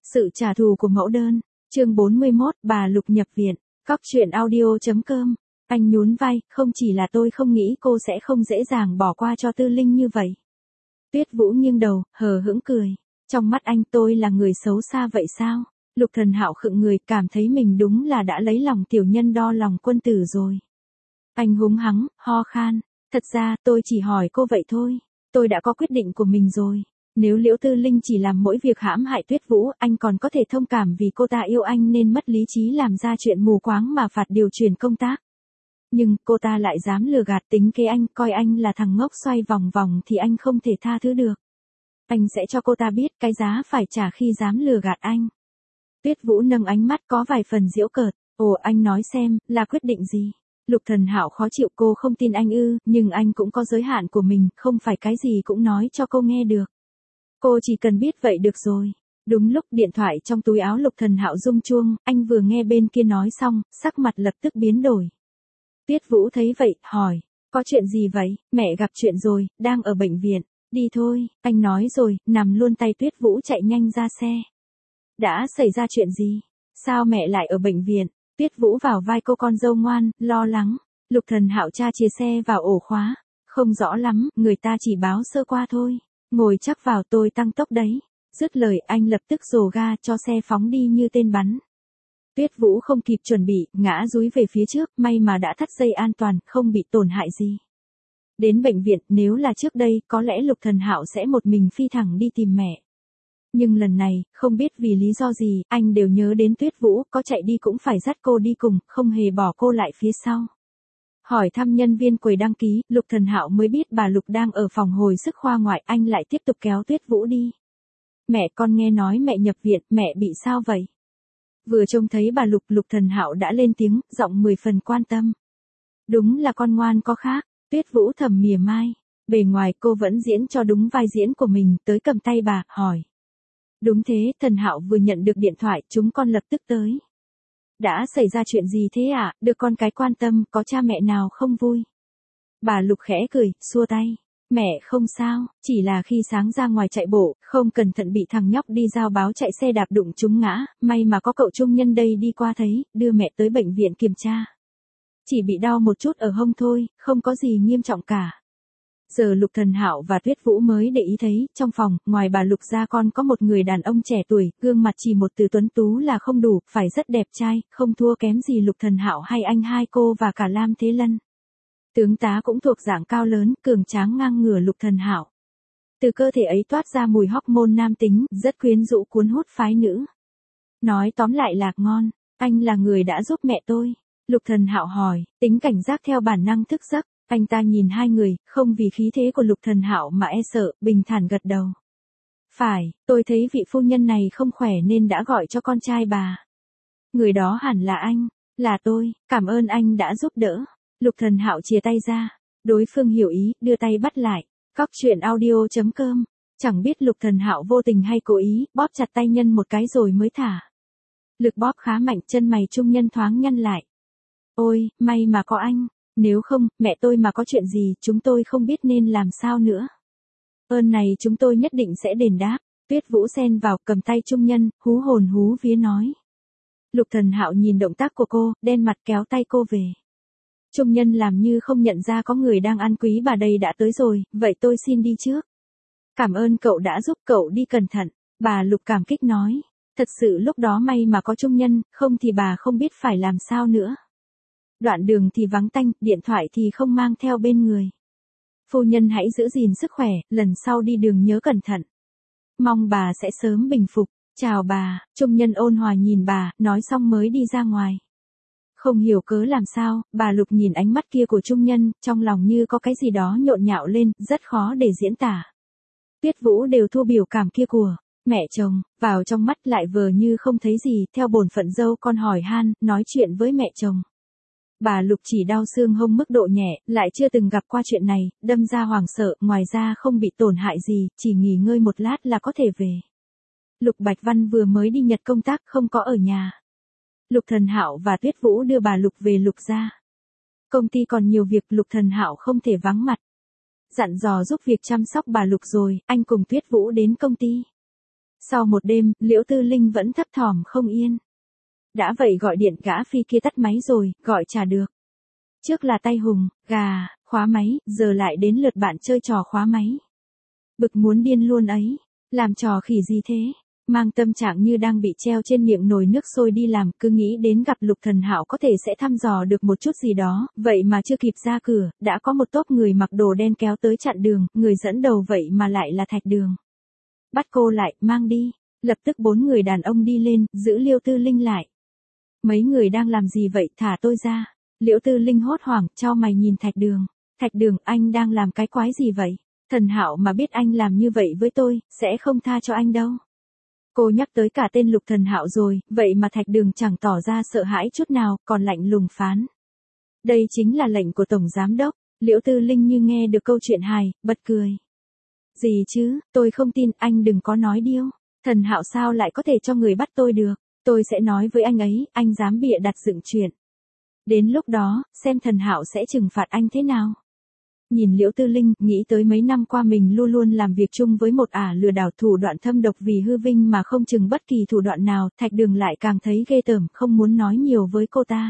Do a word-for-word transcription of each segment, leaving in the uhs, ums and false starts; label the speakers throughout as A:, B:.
A: Sự trả thù của mẫu đơn, chương bốn mươi mốt, bà Lục nhập viện, cóc truyện audio chấm com. Anh nhún vai, không chỉ là tôi không nghĩ cô sẽ không dễ dàng bỏ qua cho Tư Linh như vậy. Tuyết Vũ nghiêng đầu, hờ hững cười. Trong mắt anh tôi là người xấu xa vậy sao? Lục Thần Hạo khựng người, cảm thấy mình đúng là đã lấy lòng tiểu nhân đo lòng quân tử rồi. Anh húng hắng, ho khan. Thật ra, tôi chỉ hỏi cô vậy thôi. Tôi đã có quyết định của mình rồi. Nếu Liễu Tư Linh chỉ làm mỗi việc hãm hại Tuyết Vũ, anh còn có thể thông cảm vì cô ta yêu anh nên mất lý trí làm ra chuyện mù quáng mà phạt điều chuyển công tác. Nhưng cô ta lại dám lừa gạt tính kế anh, coi anh là thằng ngốc xoay vòng vòng thì anh không thể tha thứ được. Anh sẽ cho cô ta biết cái giá phải trả khi dám lừa gạt anh. Tuyết Vũ nâng ánh mắt có vài phần giễu cợt. Ồ, anh nói xem, là quyết định gì? Lục Thần Hạo khó chịu. Cô không tin anh ư? Nhưng anh cũng có giới hạn của mình, không phải cái gì cũng nói cho cô nghe được. Cô chỉ cần biết vậy được rồi. Đúng lúc điện thoại trong túi áo Lục Thần Hạo rung chuông, anh vừa nghe bên kia nói xong, sắc mặt lập tức biến đổi. Tuyết Vũ thấy vậy, hỏi, có chuyện gì vậy? Mẹ gặp chuyện rồi, đang ở bệnh viện. Đi thôi, anh nói rồi, nằm luôn tay Tuyết Vũ chạy nhanh ra xe. Đã xảy ra chuyện gì? Sao mẹ lại ở bệnh viện? Tuyết Vũ vào vai cô con dâu ngoan, lo lắng. Lục Thần Hạo tra chìa xe vào ổ khóa. Không rõ lắm, người ta chỉ báo sơ qua thôi. Ngồi chắc vào, tôi tăng tốc đấy. Dứt lời anh lập tức dồ ga cho xe phóng đi như tên bắn. Tuyết Vũ không kịp chuẩn bị, ngã dúi về phía trước, may mà đã thắt dây an toàn, không bị tổn hại gì. Đến bệnh viện, nếu là trước đây, có lẽ Lục Thần Hạo sẽ một mình phi thẳng đi tìm mẹ. Nhưng lần này, không biết vì lý do gì, anh đều nhớ đến Tuyết Vũ, có chạy đi cũng phải dắt cô đi cùng, không hề bỏ cô lại phía sau. Hỏi thăm nhân viên quầy đăng ký, Lục Thần Hạo mới biết bà Lục đang ở phòng hồi sức khoa ngoại, anh lại tiếp tục kéo Tuyết Vũ đi. Mẹ, con nghe nói mẹ nhập viện, mẹ bị sao vậy? Vừa trông thấy bà Lục, Lục Thần Hạo đã lên tiếng, giọng mười phần quan tâm. Đúng là con ngoan có khác. Tuyết Vũ thầm mỉa mai. Bề ngoài cô vẫn diễn cho đúng vai diễn của mình, tới cầm tay bà, hỏi. Đúng thế, Thần Hạo vừa nhận được điện thoại, chúng con lập tức tới. Đã xảy ra chuyện gì thế ạ? À? Được con cái quan tâm, có cha mẹ nào không vui? Bà Lục khẽ cười, xua tay. Mẹ không sao, chỉ là khi sáng ra ngoài chạy bộ, không cẩn thận bị thằng nhóc đi giao báo chạy xe đạp đụng trúng ngã, may mà có cậu trung nhân đây đi qua thấy, đưa mẹ tới bệnh viện kiểm tra. Chỉ bị đau một chút ở hông thôi, không có gì nghiêm trọng cả. Giờ Lục Thần Hạo và Tuyết Vũ mới để ý thấy, trong phòng, ngoài bà Lục ra còn có một người đàn ông trẻ tuổi, gương mặt chỉ một từ tuấn tú là không đủ, phải rất đẹp trai, không thua kém gì Lục Thần Hạo hay anh hai cô và cả Lam Thế Lân. Tướng tá cũng thuộc dạng cao lớn, cường tráng ngang ngửa Lục Thần Hạo. Từ cơ thể ấy toát ra mùi hormone nam tính, rất quyến rũ cuốn hút phái nữ. Nói tóm lại là ngon, anh là người đã giúp mẹ tôi. Lục Thần Hạo hỏi, tính cảnh giác theo bản năng thức giấc, anh ta nhìn hai người, không vì khí thế của Lục Thần Hạo mà e sợ, bình thản gật đầu. Phải, tôi thấy vị phu nhân này không khỏe nên đã gọi cho con trai bà. Người đó hẳn là anh, là tôi, cảm ơn anh đã giúp đỡ. Lục Thần Hạo chìa tay ra, đối phương hiểu ý, đưa tay bắt lại. Cóc truyện audio chấm com. Chẳng biết Lục Thần Hạo vô tình hay cố ý, bóp chặt tay nhân một cái rồi mới thả. Lực bóp khá mạnh, chân mày trung nhân thoáng nhăn lại. Ôi, may mà có anh, nếu không, mẹ tôi mà có chuyện gì, chúng tôi không biết nên làm sao nữa. Ơn này chúng tôi nhất định sẽ đền đáp. Tuyết Vũ xen vào, cầm tay trung nhân, hú hồn hú vía nói. Lục Thần Hạo nhìn động tác của cô, đen mặt kéo tay cô về. Trung nhân làm như không nhận ra có người đang ăn quý bà đây đã tới rồi, vậy tôi xin đi trước. Cảm ơn cậu đã giúp, cậu đi cẩn thận. Bà Lục cảm kích nói. Thật sự lúc đó may mà có trung nhân, không thì bà không biết phải làm sao nữa. Đoạn đường thì vắng tanh, điện thoại thì không mang theo bên người. Phu nhân hãy giữ gìn sức khỏe, lần sau đi đường nhớ cẩn thận. Mong bà sẽ sớm bình phục. Chào bà, trung nhân ôn hòa nhìn bà, nói xong mới đi ra ngoài. Không hiểu cớ làm sao, bà Lục nhìn ánh mắt kia của trung nhân, trong lòng như có cái gì đó nhộn nhạo lên, rất khó để diễn tả. Tuyết Vũ đều thua biểu cảm kia của mẹ chồng, vào trong mắt lại vờ như không thấy gì, theo bổn phận dâu con hỏi han, nói chuyện với mẹ chồng. Bà Lục chỉ đau xương hông mức độ nhẹ, lại chưa từng gặp qua chuyện này, đâm ra hoảng sợ, ngoài ra không bị tổn hại gì, chỉ nghỉ ngơi một lát là có thể về. Lục Bạch Văn vừa mới đi Nhật công tác, không có ở nhà. Lục Thần Hạo và Tuyết Vũ đưa bà Lục về Lục gia. Công ty còn nhiều việc, Lục Thần Hạo không thể vắng mặt. Dặn dò giúp việc chăm sóc bà Lục rồi, anh cùng Tuyết Vũ đến công ty. Sau một đêm, Liễu Tư Linh vẫn thấp thỏm không yên. Đã vậy gọi điện gã phi kia tắt máy rồi, gọi chả được. Trước là tay hùng, gà, khóa máy, giờ lại đến lượt bạn chơi trò khóa máy. Bực muốn điên luôn ấy, làm trò khỉ gì thế? Mang tâm trạng như đang bị treo trên miệng nồi nước sôi đi làm, cứ nghĩ đến gặp Lục Thần Hạo có thể sẽ thăm dò được một chút gì đó, vậy mà chưa kịp ra cửa, đã có một tốp người mặc đồ đen kéo tới chặn đường, người dẫn đầu vậy mà lại là Thạch Đường. Bắt cô lại, mang đi. Lập tức bốn người đàn ông đi lên, giữ Liễu Tư Linh lại. Mấy người đang làm gì vậy, thả tôi ra. Liễu Tư Linh hốt hoảng, chau mày nhìn Thạch Đường. Thạch Đường, anh đang làm cái quái gì vậy? Thần Hạo mà biết anh làm như vậy với tôi, sẽ không tha cho anh đâu. Cô nhắc tới cả tên Lục Thần Hạo rồi, vậy mà Thạch Đường chẳng tỏ ra sợ hãi chút nào, còn lạnh lùng phán. Đây chính là lệnh của Tổng Giám Đốc. Liễu Tư Linh như nghe được câu chuyện hài, bật cười. Gì chứ, tôi không tin, anh đừng có nói điêu. Thần Hạo sao lại có thể cho người bắt tôi được? Tôi sẽ nói với anh ấy, anh dám bịa đặt dựng chuyện. Đến lúc đó, xem Thần Hạo sẽ trừng phạt anh thế nào. Nhìn Liễu Tư Linh, nghĩ tới mấy năm qua mình luôn luôn làm việc chung với một ả lừa đảo thủ đoạn thâm độc vì hư vinh mà không chừng bất kỳ thủ đoạn nào, Thạch Đường lại càng thấy ghê tởm, không muốn nói nhiều với cô ta.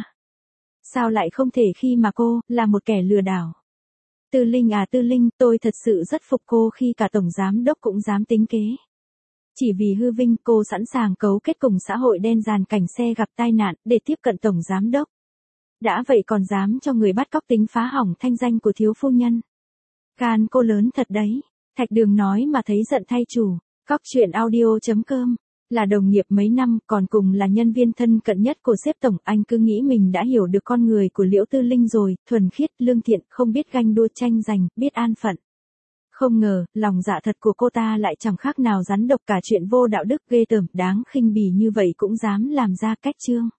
A: Sao lại không thể khi mà cô, là một kẻ lừa đảo? Tư Linh à Tư Linh, tôi thật sự rất phục cô khi cả Tổng Giám Đốc cũng dám tính kế. Chỉ vì hư vinh cô sẵn sàng cấu kết cùng xã hội đen dàn cảnh xe gặp tai nạn, để tiếp cận Tổng Giám Đốc. Đã vậy còn dám cho người bắt cóc tính phá hỏng thanh danh của thiếu phu nhân. Gan cô lớn thật đấy. Thạch Đường nói mà thấy giận thay chủ. Cóc truyện audio chấm com. Là đồng nghiệp mấy năm, còn cùng là nhân viên thân cận nhất của sếp tổng, anh cứ nghĩ mình đã hiểu được con người của Liễu Tư Linh rồi, thuần khiết, lương thiện, không biết ganh đua tranh giành, biết an phận. Không ngờ, lòng dạ thật của cô ta lại chẳng khác nào rắn độc, cả chuyện vô đạo đức ghê tởm, đáng khinh bỉ như vậy cũng dám làm ra cách chương.